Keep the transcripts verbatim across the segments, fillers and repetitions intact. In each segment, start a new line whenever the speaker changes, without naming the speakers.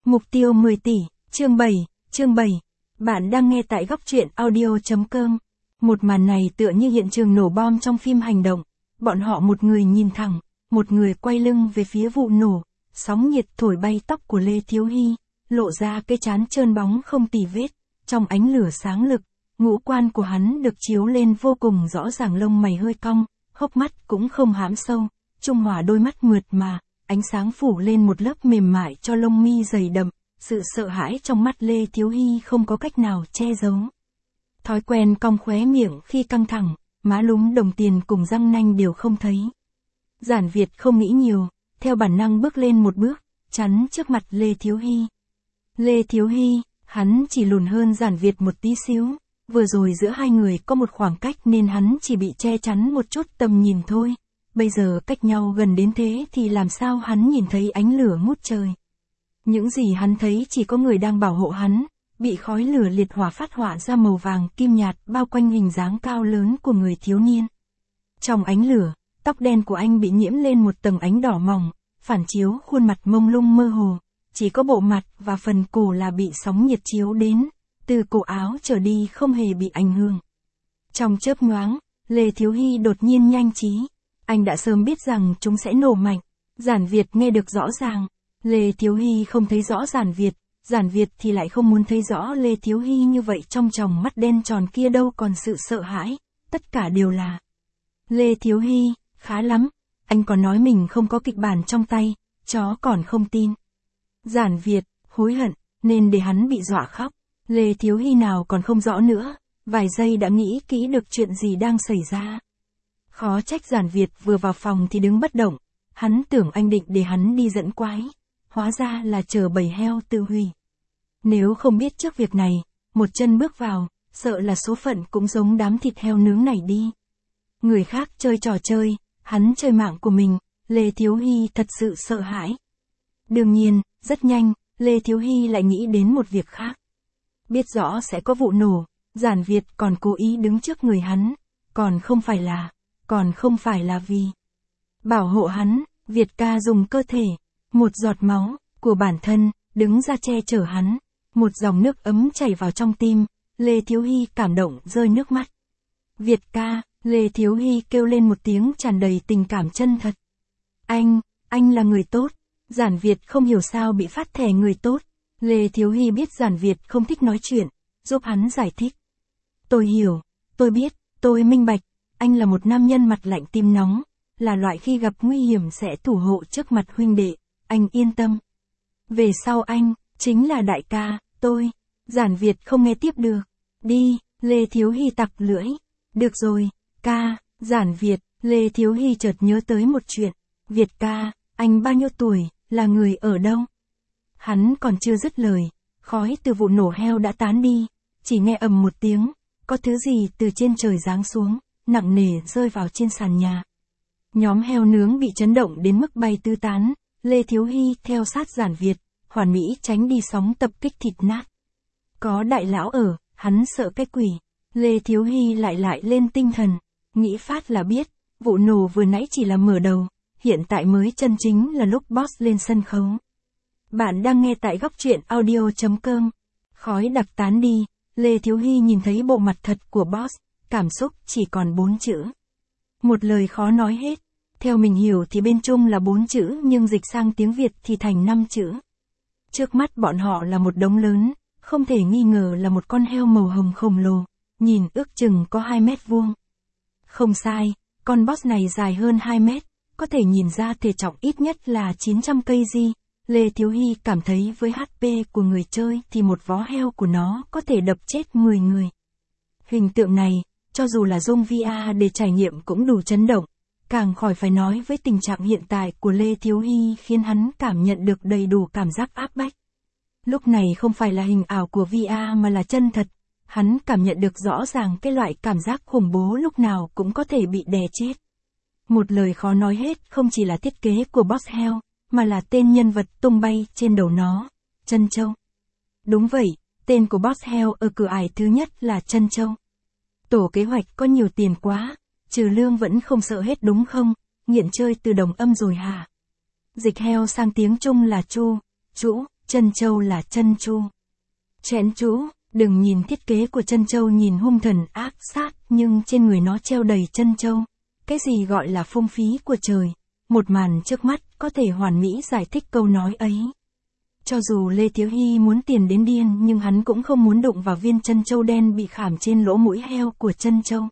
Mục tiêu mười tỷ, chương bảy, chương bảy. Bạn đang nghe tại góc truyện audio chấm com. Một màn này tựa như hiện trường nổ bom trong phim hành động. Bọn họ một người nhìn thẳng, một người quay lưng về phía vụ nổ. Sóng nhiệt thổi bay tóc của Lê Thiếu Hy, lộ ra cái trán trơn bóng không tì vết. Trong ánh lửa sáng lực, ngũ quan của hắn được chiếu lên vô cùng rõ ràng, lông mày hơi cong, hốc mắt cũng không hãm sâu, trung hòa đôi mắt mượt mà. Ánh sáng phủ lên một lớp mềm mại cho lông mi dày đậm, sự sợ hãi trong mắt Lê Thiếu Hy không có cách nào che giấu. Thói quen cong khóe miệng khi căng thẳng, má lúm đồng tiền cùng răng nanh đều không thấy. Giản Việt không nghĩ nhiều, theo bản năng bước lên một bước, chắn trước mặt Lê Thiếu Hy. Lê Thiếu Hy, hắn chỉ lùn hơn Giản Việt một tí xíu, vừa rồi giữa hai người có một khoảng cách nên hắn chỉ bị che chắn một chút tầm nhìn thôi. Bây giờ cách nhau gần đến thế thì làm sao hắn nhìn thấy ánh lửa ngút trời. Những gì hắn thấy chỉ có người đang bảo hộ hắn, bị khói lửa liệt hỏa phát họa ra màu vàng kim nhạt bao quanh hình dáng cao lớn của người thiếu niên. Trong ánh lửa, tóc đen của anh bị nhiễm lên một tầng ánh đỏ mỏng, phản chiếu khuôn mặt mông lung mơ hồ, chỉ có bộ mặt và phần cổ là bị sóng nhiệt chiếu đến, từ cổ áo trở đi không hề bị ảnh hưởng. Trong chớp nhoáng, Lê Thiếu Hy đột nhiên nhanh trí. Anh đã sớm biết rằng chúng sẽ nổ mạnh. Giản Việt nghe được rõ ràng. Lê Thiếu Hy không thấy rõ Giản Việt, Giản Việt thì lại không muốn thấy rõ Lê Thiếu Hy như vậy. Trong tròng mắt đen tròn kia đâu còn sự sợ hãi, tất cả đều là Lê Thiếu Hy, khá lắm, anh còn nói mình không có kịch bản trong tay, chó còn không tin. Giản Việt, hối hận, nên để hắn bị dọa khóc. Lê Thiếu Hy nào còn không rõ nữa, vài giây đã nghĩ kỹ được chuyện gì đang xảy ra. Khó trách Giản Việt vừa vào phòng thì đứng bất động, hắn tưởng anh định để hắn đi dẫn quái, hóa ra là chờ bầy heo tự hủy. Nếu không biết trước việc này, một chân bước vào, sợ là số phận cũng giống đám thịt heo nướng này đi. Người khác chơi trò chơi, hắn chơi mạng của mình, Lê Thiếu Hy thật sự sợ hãi. Đương nhiên, rất nhanh, Lê Thiếu Hy lại nghĩ đến một việc khác. Biết rõ sẽ có vụ nổ, Giản Việt còn cố ý đứng trước người hắn, còn không phải là... Còn không phải là vì bảo hộ hắn, Việt ca dùng cơ thể, một giọt máu của bản thân, đứng ra che chở hắn. Một dòng nước ấm chảy vào trong tim, Lê Thiếu Hy cảm động rơi nước mắt. Việt ca, Lê Thiếu Hy kêu lên một tiếng tràn đầy tình cảm chân thật. Anh, anh là người tốt. Giản Việt không hiểu sao bị phát thẻ người tốt. Lê Thiếu Hy biết Giản Việt không thích nói chuyện, giúp hắn giải thích. Tôi hiểu, tôi biết, tôi minh bạch. Anh là một nam nhân mặt lạnh tim nóng, là loại khi gặp nguy hiểm sẽ thủ hộ trước mặt huynh đệ, anh yên tâm. Về sau anh, chính là đại ca, tôi. Giản Việt không nghe tiếp được. Đi, Lê Thiếu Hy tặc lưỡi. Được rồi, ca, Giản Việt, Lê Thiếu Hy chợt nhớ tới một chuyện. Việt ca, anh bao nhiêu tuổi, là người ở đâu? Hắn còn chưa dứt lời, khói từ vụ nổ heo đã tán đi, chỉ nghe ầm một tiếng, có thứ gì từ trên trời giáng xuống, nặng nề rơi vào trên sàn nhà. Nhóm heo nướng bị chấn động đến mức bay tứ tán, Lê Thiếu Hy theo sát Giản Việt, hoàn mỹ tránh đi sóng tập kích thịt nát. Có đại lão ở, hắn sợ cái quỷ. Lê Thiếu Hy lại lại lên tinh thần, nghĩ phát là biết, vụ nổ vừa nãy chỉ là mở đầu, hiện tại mới chân chính là lúc boss lên sân khấu. Bạn đang nghe tại góc truyện audio chấm com. Khói đặc tán đi, Lê Thiếu Hy nhìn thấy bộ mặt thật của boss. Cảm xúc chỉ còn bốn chữ. Một lời khó nói hết. Theo mình hiểu thì bên Trung là bốn chữ nhưng dịch sang tiếng Việt thì thành năm chữ. Trước mắt bọn họ là một đống lớn, không thể nghi ngờ là một con heo màu hồng khổng lồ, nhìn ước chừng có hai mét vuông. Không sai, con boss này dài hơn hai mét, có thể nhìn ra thể trọng ít nhất là chín trăm ki lô gam. Lê Thiếu Hy cảm thấy với hát pê của người chơi thì một vó heo của nó có thể đập chết mười người. Hình tượng này, cho dù là dùng vê rờ để trải nghiệm cũng đủ chấn động, càng khỏi phải nói với tình trạng hiện tại của Lê Thiếu Hy khiến hắn cảm nhận được đầy đủ cảm giác áp bách. Lúc này không phải là hình ảo của vê rờ mà là chân thật, hắn cảm nhận được rõ ràng cái loại cảm giác khủng bố lúc nào cũng có thể bị đè chết. Một lời khó nói hết không chỉ là thiết kế của boss heo, mà là tên nhân vật tung bay trên đầu nó, Trân Châu. Đúng vậy, tên của boss heo ở cửa ải thứ nhất là Trân Châu. Tổ kế hoạch có nhiều tiền quá, trừ lương vẫn không sợ hết đúng không, nghiện chơi từ đồng âm rồi hả? Dịch heo sang tiếng Trung là chu, chủ, Trân Châu là chân chu. Chén chú, đừng nhìn thiết kế của Trân Châu nhìn hung thần ác sát, nhưng trên người nó treo đầy Trân Châu. Cái gì gọi là phung phí của trời? Một màn trước mắt có thể hoàn mỹ giải thích câu nói ấy. Cho dù Lê Thiếu Hy muốn tiền đến điên nhưng hắn cũng không muốn đụng vào viên Trân Châu đen bị khảm trên lỗ mũi heo của Trân Châu.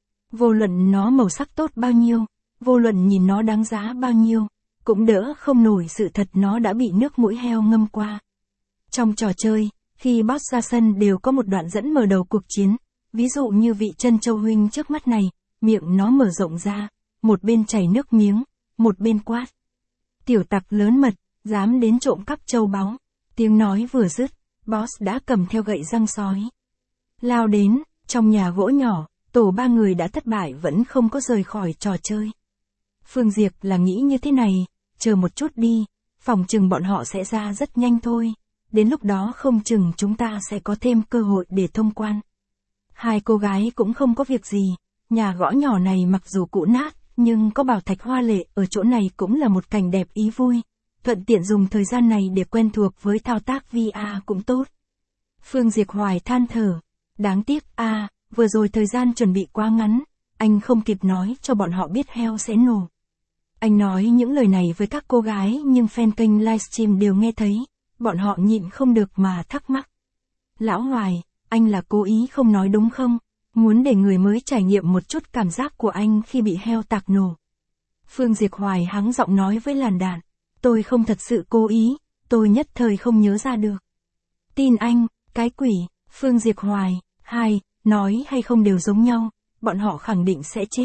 Vô luận nó màu sắc tốt bao nhiêu, vô luận nhìn nó đáng giá bao nhiêu, cũng đỡ không nổi sự thật nó đã bị nước mũi heo ngâm qua. Trong trò chơi, khi boss ra sân đều có một đoạn dẫn mở đầu cuộc chiến, ví dụ như vị Trân Châu huynh trước mắt này, miệng nó mở rộng ra, một bên chảy nước miếng, một bên quát. Tiểu tặc lớn mật, dám đến trộm cắp châu báu. Tiếng nói vừa dứt, boss đã cầm theo gậy răng sói. Lao đến, trong nhà gỗ nhỏ, tổ ba người đã thất bại vẫn không có rời khỏi trò chơi. Phương Diệp là nghĩ như thế này, chờ một chút đi, phòng chừng bọn họ sẽ ra rất nhanh thôi, đến lúc đó không chừng chúng ta sẽ có thêm cơ hội để thông quan. Hai cô gái cũng không có việc gì, nhà gõ nhỏ này mặc dù cũ nát, nhưng có bảo thạch hoa lệ ở chỗ này cũng là một cảnh đẹp ý vui, thuận tiện dùng thời gian này để quen thuộc với thao tác vê rờ cũng tốt. Phương Diệp Hoài than thở, đáng tiếc a, à, vừa rồi thời gian chuẩn bị quá ngắn, anh không kịp nói cho bọn họ biết heo sẽ nổ. Anh nói những lời này với các cô gái nhưng fan kênh livestream đều nghe thấy, bọn họ nhịn không được mà thắc mắc. Lão Hoài, anh là cố ý không nói đúng không? Muốn để người mới trải nghiệm một chút cảm giác của anh khi bị heo tạc nổ. Phương Diệp Hoài hắng giọng nói với làn đạn, tôi không thật sự cố ý, tôi nhất thời không nhớ ra được. Tin anh, cái quỷ, Phương Diệp Hoài, hai, nói hay không đều giống nhau, bọn họ khẳng định sẽ chết.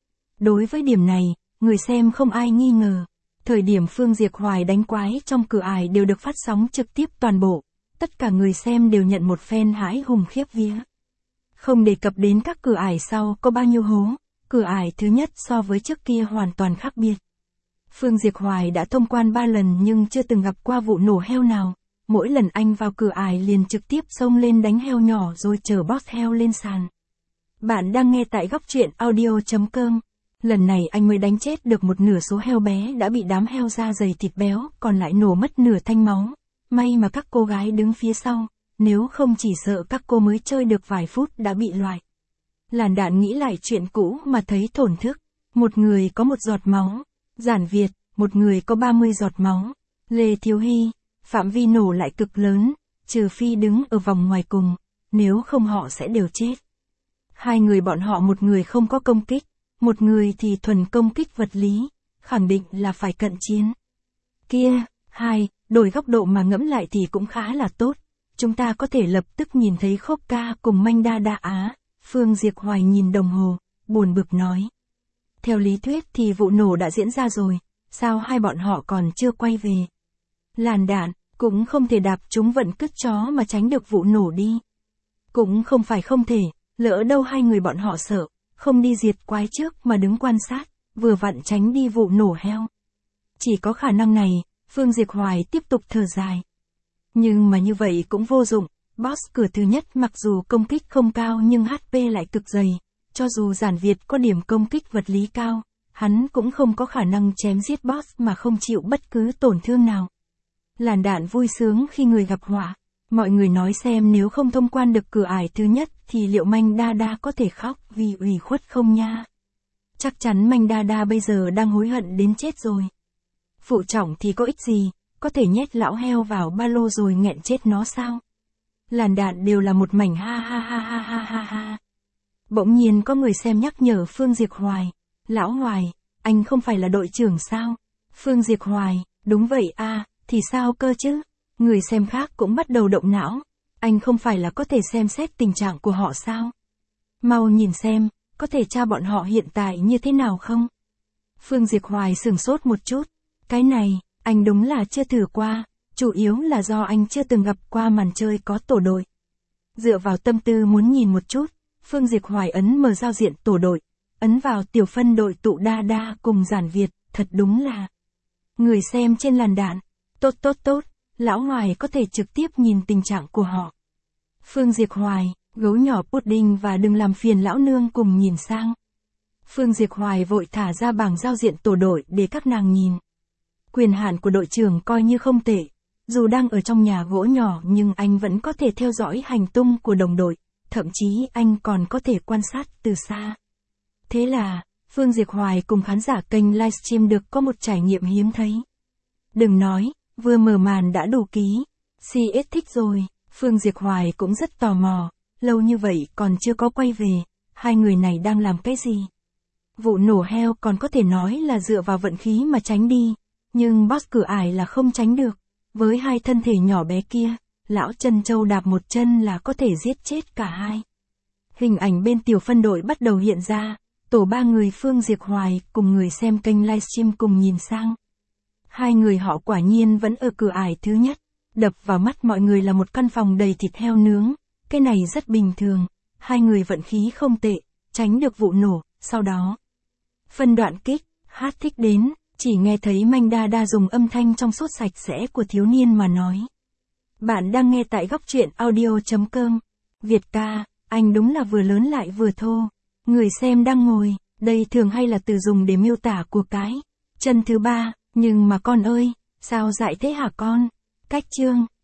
Đối với điểm này, người xem không ai nghi ngờ. Thời điểm Phương Diệp Hoài đánh quái trong cửa ải đều được phát sóng trực tiếp toàn bộ. Tất cả người xem đều nhận một phen hãi hùng khiếp vía. Không đề cập đến các cửa ải sau có bao nhiêu hố, cửa ải thứ nhất so với trước kia hoàn toàn khác biệt. Phương Diệp Hoài đã thông quan ba lần nhưng chưa từng gặp qua vụ nổ heo nào. Mỗi lần anh vào cửa ải liền trực tiếp xông lên đánh heo nhỏ rồi chở boss heo lên sàn. Bạn đang nghe tại góc truyện audio chấm com. Lần này anh mới đánh chết được một nửa số heo bé đã bị đám heo da dày thịt béo, còn lại nổ mất nửa thanh máu. May mà các cô gái đứng phía sau, nếu không chỉ sợ các cô mới chơi được vài phút đã bị loại. Làn đạn nghĩ lại chuyện cũ mà thấy thổn thức. Một người có một giọt máu, Giản Việt, một người có ba mươi giọt máu, Lê Thiếu Hy, phạm vi nổ lại cực lớn, trừ phi đứng ở vòng ngoài cùng, nếu không họ sẽ đều chết. Hai người bọn họ một người không có công kích, một người thì thuần công kích vật lý, khẳng định là phải cận chiến. Kia, hai, đổi góc độ mà ngẫm lại thì cũng khá là tốt, chúng ta có thể lập tức nhìn thấy Khốc Ca cùng Manh Đa Đa Á. Phương Diệp Hoài nhìn đồng hồ, buồn bực nói. Theo lý thuyết thì vụ nổ đã diễn ra rồi, sao hai bọn họ còn chưa quay về? Làn đạn, cũng không thể đạp chúng vận cứt chó mà tránh được vụ nổ đi. Cũng không phải không thể, lỡ đâu hai người bọn họ sợ, không đi diệt quái trước mà đứng quan sát, vừa vặn tránh đi vụ nổ heo. Chỉ có khả năng này, Phương Diệp Hoài tiếp tục thở dài. Nhưng mà như vậy cũng vô dụng, boss cửa thứ nhất mặc dù công kích không cao nhưng hát pê lại cực dày, cho dù Giản Việt có điểm công kích vật lý cao, hắn cũng không có khả năng chém giết boss mà không chịu bất cứ tổn thương nào. Làn đạn vui sướng khi người gặp họa, mọi người nói xem nếu không thông quan được cửa ải thứ nhất thì liệu Manh Đa Đa có thể khóc vì ủy khuất không nha? Chắc chắn Manh Đa Đa bây giờ đang hối hận đến chết rồi. Phụ trọng thì có ích gì, có thể nhét lão heo vào ba lô rồi nghẹn chết nó sao? Làn đạn đều là một mảnh ha ha ha ha ha ha ha. Bỗng nhiên có người xem nhắc nhở Phương Diệp Hoài. Lão Hoài, anh không phải là đội trưởng sao? Phương Diệp Hoài, đúng vậy a, thì sao cơ chứ? Người xem khác cũng bắt đầu động não. Anh không phải là có thể xem xét tình trạng của họ sao? Mau nhìn xem, có thể tra bọn họ hiện tại như thế nào không? Phương Diệp Hoài sửng sốt một chút. Cái này, anh đúng là chưa thử qua, chủ yếu là do anh chưa từng gặp qua màn chơi có tổ đội. Dựa vào tâm tư muốn nhìn một chút, Phương Diệp Hoài ấn mở giao diện tổ đội, ấn vào tiểu phân đội tụ Đa Đa cùng Giản Việt, thật đúng là. Người xem trên làn đạn, tốt tốt tốt, lão Hoài có thể trực tiếp nhìn tình trạng của họ. Phương Diệp Hoài, gấu nhỏ pudding và đừng làm phiền lão nương cùng nhìn sang. Phương Diệp Hoài vội thả ra bảng giao diện tổ đội để các nàng nhìn. Quyền hạn của đội trưởng coi như không tệ, Dù đang ở trong nhà gỗ nhỏ nhưng anh vẫn có thể theo dõi hành tung của đồng đội, thậm chí anh còn có thể quan sát từ xa. Thế là, Phương Diệc Hoài cùng khán giả kênh livestream được có một trải nghiệm hiếm thấy. Đừng nói, vừa mở màn đã đủ ký. xê ét thích rồi, Phương Diệc Hoài cũng rất tò mò, lâu như vậy còn chưa có quay về, hai người này đang làm cái gì? Vụ nổ heo còn có thể nói là dựa vào vận khí mà tránh đi, nhưng boss Cửa Ải là không tránh được. Với hai thân thể nhỏ bé kia, lão Trân Châu đạp một chân là có thể giết chết cả hai. Hình ảnh bên tiểu phân đội bắt đầu hiện ra, tổ ba người Phương Diệc Hoài cùng người xem kênh livestream cùng nhìn sang. Hai người họ quả nhiên vẫn ở Cửa Ải thứ nhất, đập vào mắt mọi người là một căn phòng đầy thịt heo nướng, cái này rất bình thường, hai người vận khí không tệ, tránh được vụ nổ, sau đó. Phân đoạn kích, hát thích đến, chỉ nghe thấy Manh Đa Đa dùng âm thanh trong suốt sạch sẽ của thiếu niên mà nói. Bạn đang nghe tại góc truyện audio.com. Việt ca, anh đúng là vừa lớn lại vừa thô. Người xem đang ngồi, đây thường hay là từ dùng để miêu tả của cái. Chân thứ ba, nhưng mà con ơi, sao dại thế hả con? Cách chương.